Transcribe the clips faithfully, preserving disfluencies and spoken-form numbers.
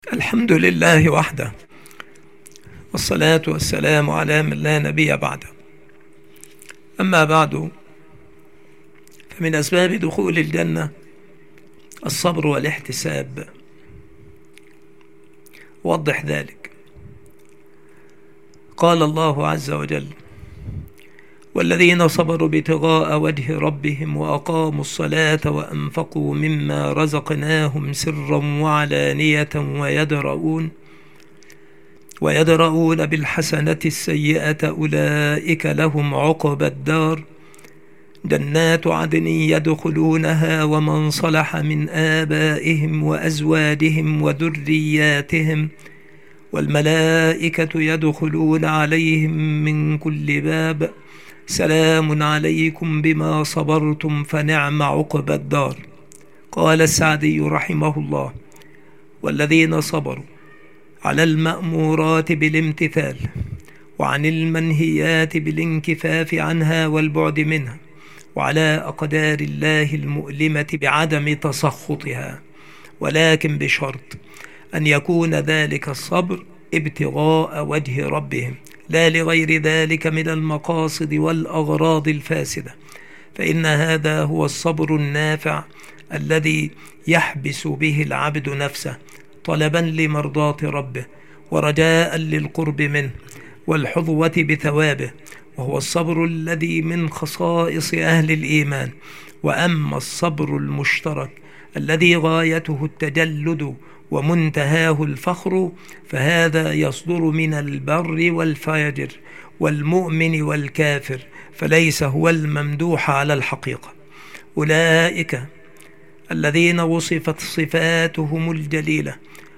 الحمد لله وحده، والصلاة والسلام على من لا نبي بعده. أما بعد، فمن أسباب دخول الجنة الصبر والاحتساب. وضح ذلك. قال الله عز وجل: والذين صبروا ابتغاء وجه ربهم وأقاموا الصلاة وأنفقوا مما رزقناهم سرا وعلانية ويدرؤون ويدرؤون بالحسنة السيئة أولئك لهم عقبى الدار، جنات عدن يدخلونها ومن صلح من آبائهم وأزواجهم وذرياتهم، والملائكة يدخلون عليهم من كل باب، سلام عليكم بما صبرتم فنعم عقبى الدار. قال السعدي رحمه الله: والذين صبروا على المأمورات بالامتثال وعن المنهيات بالانكفاف عنها والبعد منها، وعلى أقدار الله المؤلمة بعدم تسخطها، ولكن بشرط أن يكون ذلك الصبر ابتغاء وجه ربهم لا لغير ذلك من المقاصد والأغراض الفاسدة، فإن هذا هو الصبر النافع الذي يحبس به العبد نفسه طلبا لمرضاة ربه ورجاء للقرب منه والحظوة بثوابه، وهو الصبر الذي من خصائص أهل الإيمان. وأما الصبر المشترك الذي غايته التجلد ومنتهاه الفخر، فهذا يصدر من البر والفاجر والمؤمن والكافر، فليس هو الممدوح على الحقيقة. أولئك الذين وصفت صفاتهم الجليلة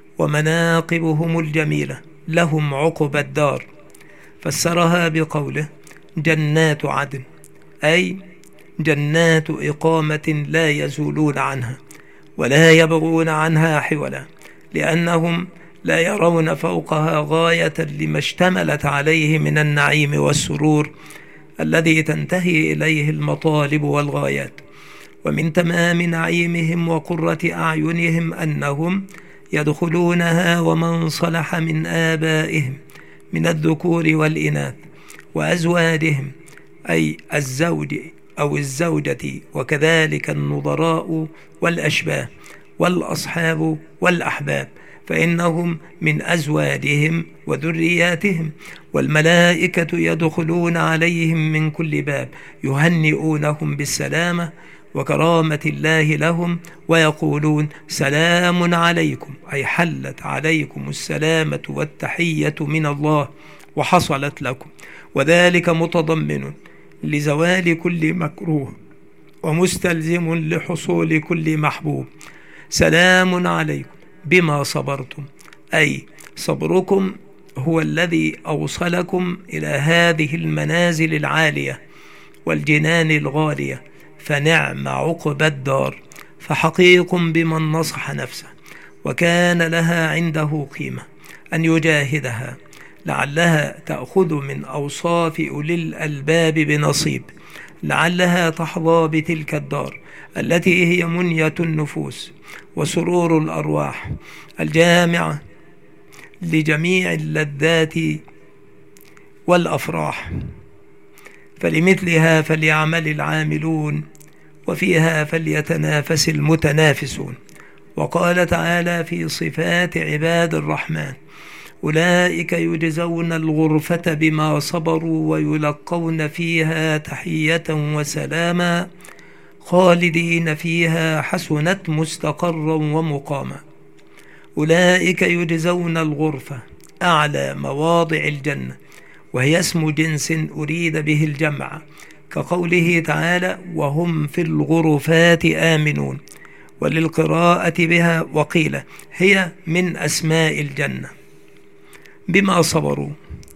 ومناقبهم الجميلة لهم عقبى الدار، فسرها بقوله: جنات عدن، أي جنات إقامة لا يزولون عنها ولا يبغون عنها حولا، لأنهم لا يرون فوقها غاية لما اشتملت عليه من النعيم والسرور الذي تنتهي إليه المطالب والغايات. ومن تمام نعيمهم وقرة أعينهم أنهم يدخلونها ومن صلح من آبائهم من الذكور والإناث وأزواجهم، أي الزوج أو الزوجة، وكذلك النظراء والأشباه والأصحاب والأحباب، فإنهم من أزواجهم وذرياتهم. والملائكة يدخلون عليهم من كل باب يهنئونهم بالسلامة وكرامة الله لهم، ويقولون: سلام عليكم، أي حلت عليكم السلامة والتحية من الله وحصلت لكم، وذلك متضمن لزوال كل مكروه ومستلزم لحصول كل محبوب. سلام عليكم بما صبرتم، أي صبركم هو الذي أوصلكم إلى هذه المنازل العالية والجنان الغالية، فنعم عقبى الدار. فحقيق بمن نصح نفسه وكان لها عنده قيمة أن يجاهدها، لعلها تأخذ من أوصاف أولي الألباب بنصيب، لعلها تحظى بتلك الدار التي هي منية النفوس وسرور الأرواح الجامعة لجميع اللذات والأفراح. فلمثلها فليعمل العاملون وفيها فليتنافس المتنافسون. وقال تعالى في صفات عباد الرحمن: أولئك يجزون الغرفة بما صبروا ويلقون فيها تحية وسلاما خالدين فيها حسنت مستقرا ومقاما. أولئك يجزون الغرفة أعلى مواضع الجنة، وهي اسم جنس أريد به الجمع، كقوله تعالى: وهم في الغرفات آمنون. وللقراءة بها وقيل هي من أسماء الجنة. بما صبروا،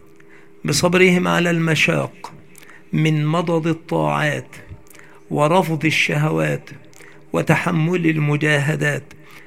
بصبرهم على المشاق من مضض الطاعات ورفض الشهوات وتحمل المجاهدات،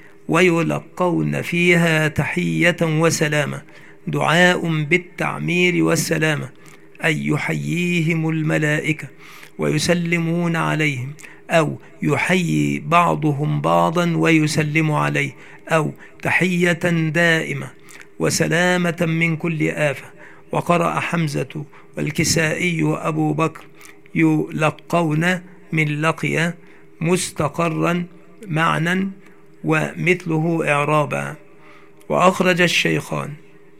ويلقون فيها تحية وسلامة، دعاء بالتعمير والسلامة، أي يحييهم الملائكة ويسلمون عليهم، أو يحيي بعضهم بعضا ويسلم عليه، أو تحية دائمة وسلامة من كل آفة. وقرأ حمزة والكسائي وأبو بكر يلقون من لقي مستقرا معنى ومثله إعرابا. وأخرج الشيخان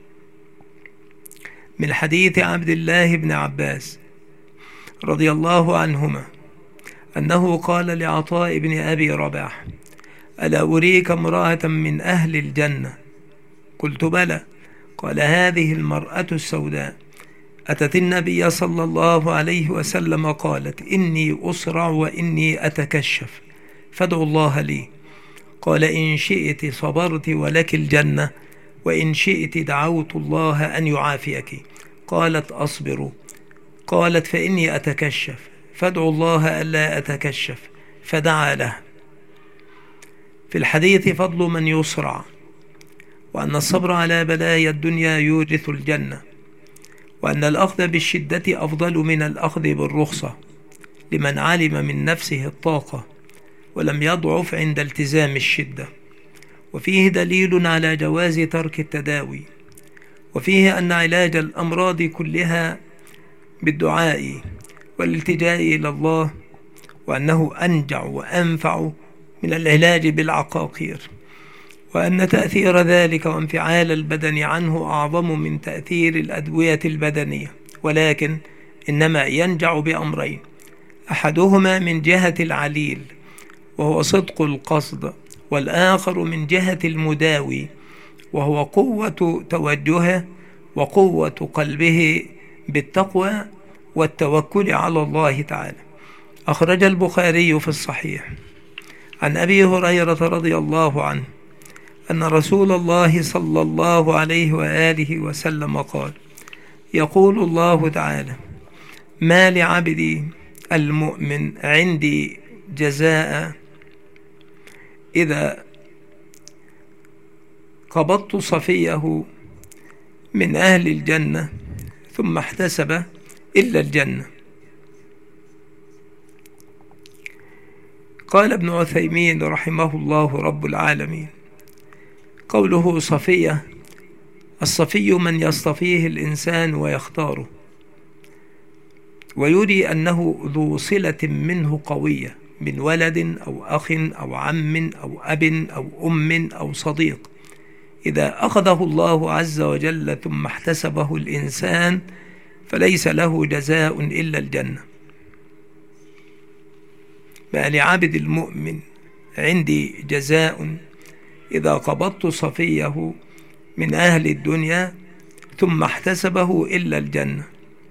من حديث عبد الله بن عباس رضي الله عنهما أنه قال لعطاء بن أبي رباح: ألا أريك امرأة من أهل الجنة؟ قلت: بلى. قال: هذه المرأة السوداء أتت النبي صلى الله عليه وسلم قالت: إني أسرع وإني أتكشف فادعوا الله لي. قال: إن شئت صبرت ولك الجنة، وإن شئت دعوت الله أن يعافيك. قالت: أصبر. قالت: فإني أتكشف فادعوا الله ألا أتكشف، فدعا له. في الحديث فضل من يسرع، وأن الصبر على بلايا الدنيا يورث الجنة، وأن الأخذ بالشدة أفضل من الأخذ بالرخصة لمن علم من نفسه الطاقة ولم يضعف عند التزام الشدة. وفيه دليل على جواز ترك التداوي، وفيه أن علاج الأمراض كلها بالدعاء والالتجاء إلى الله، وأنه أنجع وأنفع من العلاج بالعقاقير، وأن تأثير ذلك وانفعال البدن عنه أعظم من تأثير الأدوية البدنية، ولكن إنما ينجع بأمرين: أحدهما من جهة العليل وهو صدق القصد، والآخر من جهة المداوي وهو قوة توجهه وقوة قلبه بالتقوى والتوكل على الله تعالى. أخرج البخاري في الصحيح عن أبي هريرة رضي الله عنه أن رسول الله صلى الله عليه وآله وسلم قال: يقول الله تعالى: ما لعبدي المؤمن عندي جزاء إذا قبضت صفيه من أهل الجنة ثم احتسب إلا الجنة. قال ابن عثيمين رحمه الله رب العالمين: قوله صفية، الصفي من يصطفيه الإنسان ويختاره ويري أنه ذو صلة منه قوية من ولد أو أخ أو عم أو أب أو أم أو صديق، إذا أخذه الله عز وجل ثم احتسبه الإنسان فليس له جزاء إلا الجنة. ما لعبد المؤمن عندي جزاء إذا قبضت صفيه من أهل الدنيا ثم احتسبه إلا الجنة.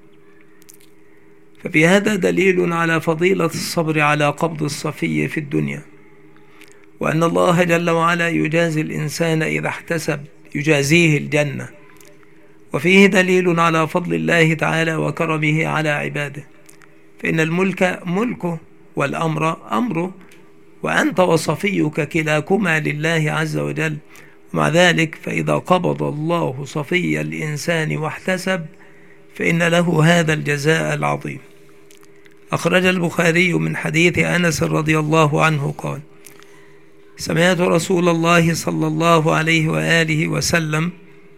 ففي هذا دليل على فضيلة الصبر على قبض الصفي في الدنيا، وأن الله جل وعلا يجازي الإنسان إذا احتسب يجازيه الجنة. وفيه دليل على فضل الله تعالى وكرمه على عباده، فإن الملك ملكه والأمر أمره، وأنت وصفيك كلاكما لله عز وجل. ومع ذلك فإذا قبض الله صفي الإنسان واحتسب فإن له هذا الجزاء العظيم. أخرج البخاري من حديث أنس رضي الله عنه قال: سمعت رسول الله صلى الله عليه وآله وسلم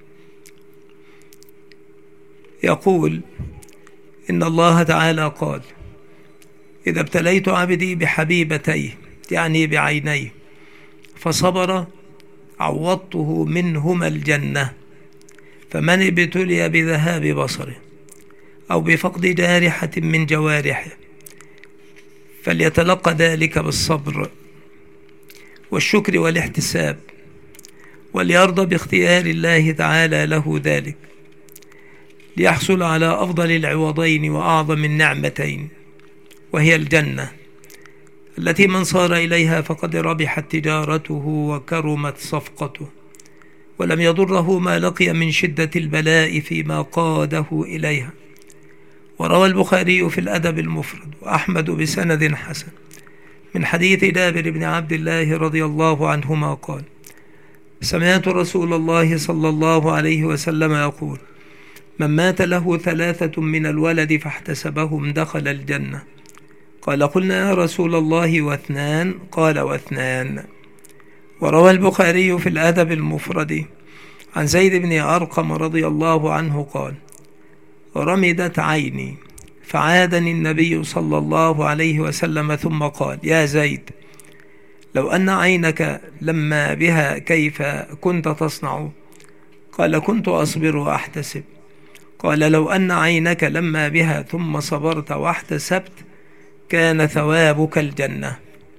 يقول: إن الله تعالى قال: إذا ابتليت عبدي بحبيبتيه، يعني بعينيه، فصبر عوضته منهما الجنة. فمن ابتلي بذهاب بصره أو بفقد جارحة من جوارحه فليتلقى ذلك بالصبر والشكر والاحتساب، وليرضى باختيار الله تعالى له ذلك، ليحصل على أفضل العوضين وأعظم النعمتين، وهي الجنة التي من صار إليها فقد ربحت تجارته وكرمت صفقته، ولم يضره ما لقي من شدة البلاء فيما قاده إليها. وروى البخاري في الأدب المفرد وأحمد بسند حسن من حديث جابر بن عبد الله رضي الله عنهما قال: سمعت رسول الله صلى الله عليه وسلم يقول: من مات له ثلاثة من الولد فاحتسبهم دخل الجنة. قال: قلنا يا رسول الله واثنان؟ قال: واثنان. وروى البخاري في الأدب المفرد عن زيد بن أرقم رضي الله عنه قال: رمدت عيني فعادني النبي صلى الله عليه وسلم ثم قال: يا زيد، لو أن عينك لما بها كيف كنت تصنع؟ قال: كنت أصبر وأحتسب. قال: لو أن عينك لما بها ثم صبرت واحتسبت كان ثوابك الجنة.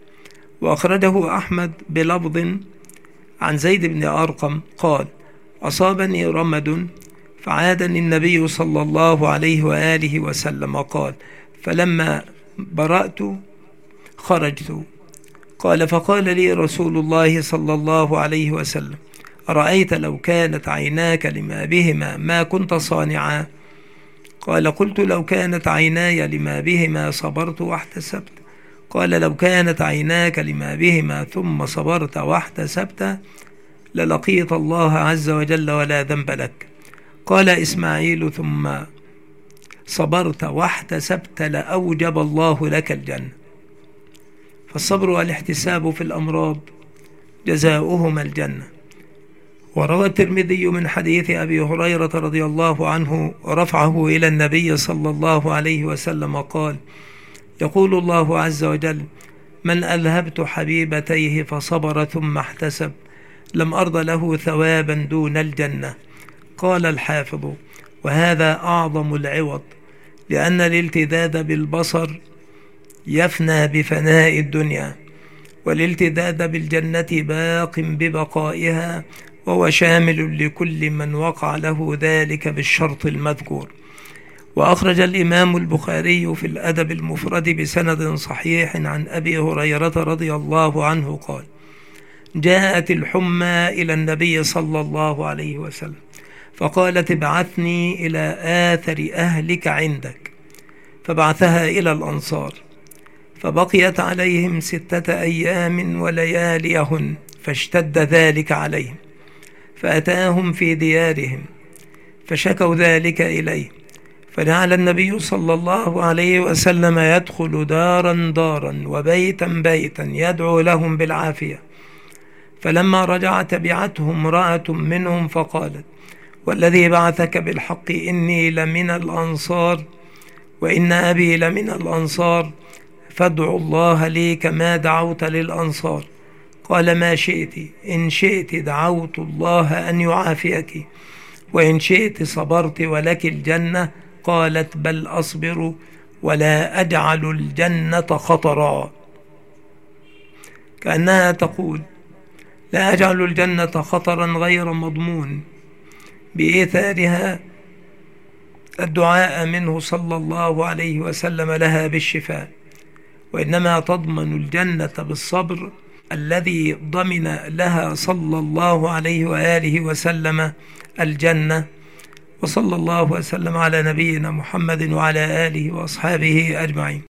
وأخرجه أحمد بلفظ عن زيد بن أرقم قال: أصابني رمد فعادني النبي صلى الله عليه وآله وسلم قال: فلما برأت خرجت. قال: فقال لي رسول الله صلى الله عليه وسلم: أرأيت لو كانت عيناك لما بهما ما كنت صانعا؟ قال: قلت: لو كانت عيناي لما بهما صبرت واحتسبت. قال: لو كانت عيناك لما بهما ثم صبرت واحتسبت للقيت الله عز وجل ولا ذنب لك. قال إسماعيل: ثم صبرت واحتسبت لأوجب الله لك الجنة. فالصبر والاحتساب في الأمراض جزاؤهما الجنة. وروى الترمذي من حديث أبي هريرة رضي الله عنه رفعه إلى النبي صلى الله عليه وسلم قال: يقول الله عز وجل: من أذهبت حبيبتيه فصبر ثم احتسب لم أرض له ثوابا دون الجنة. قال الحافظ: وهذا أعظم العوض، لأن الالتذاذ بالبصر يفنى بفناء الدنيا، والالتذاذ بالجنة باق ببقائها، وهو شامل لكل من وقع له ذلك بالشرط المذكور. وأخرج الإمام البخاري في الأدب المفرد بسند صحيح عن أبي هريرة رضي الله عنه قال: جاءت الحمى إلى النبي صلى الله عليه وسلم فقالت: ابعثني إلى آثر أهلك عندك، فبعثها إلى الأنصار، فبقيت عليهم ستة أيام ولياليهن، فاشتد ذلك عليهم، فأتاهم في ديارهم فشكوا ذلك إليه، فجعل النبي صلى الله عليه وسلم يدخل دارا دارا وبيتا بيتا يدعو لهم بالعافية. فلما رجع تبعته امرأة منهم فقالت: والذي بعثك بالحق إني لمن الأنصار وإن أبي لمن الأنصار، فادعوا الله لي كما دعوت للأنصار. قال: ما شئت، إن شئت دعوت الله أن يعافيك، وإن شئت صبرت ولك الجنة. قالت: بل أصبر ولا أجعل الجنة خطرا. كأنها تقول: لا أجعل الجنة خطرا غير مضمون، بإيثارها الدعاء منه صلى الله عليه وسلم لها بالشفاء، وإنما تضمن الجنة بالصبر الذي ضمن لها صلى الله عليه وآله وسلم الجنة. وصلى الله وسلم على نبينا محمد وعلى آله وأصحابه أجمعين.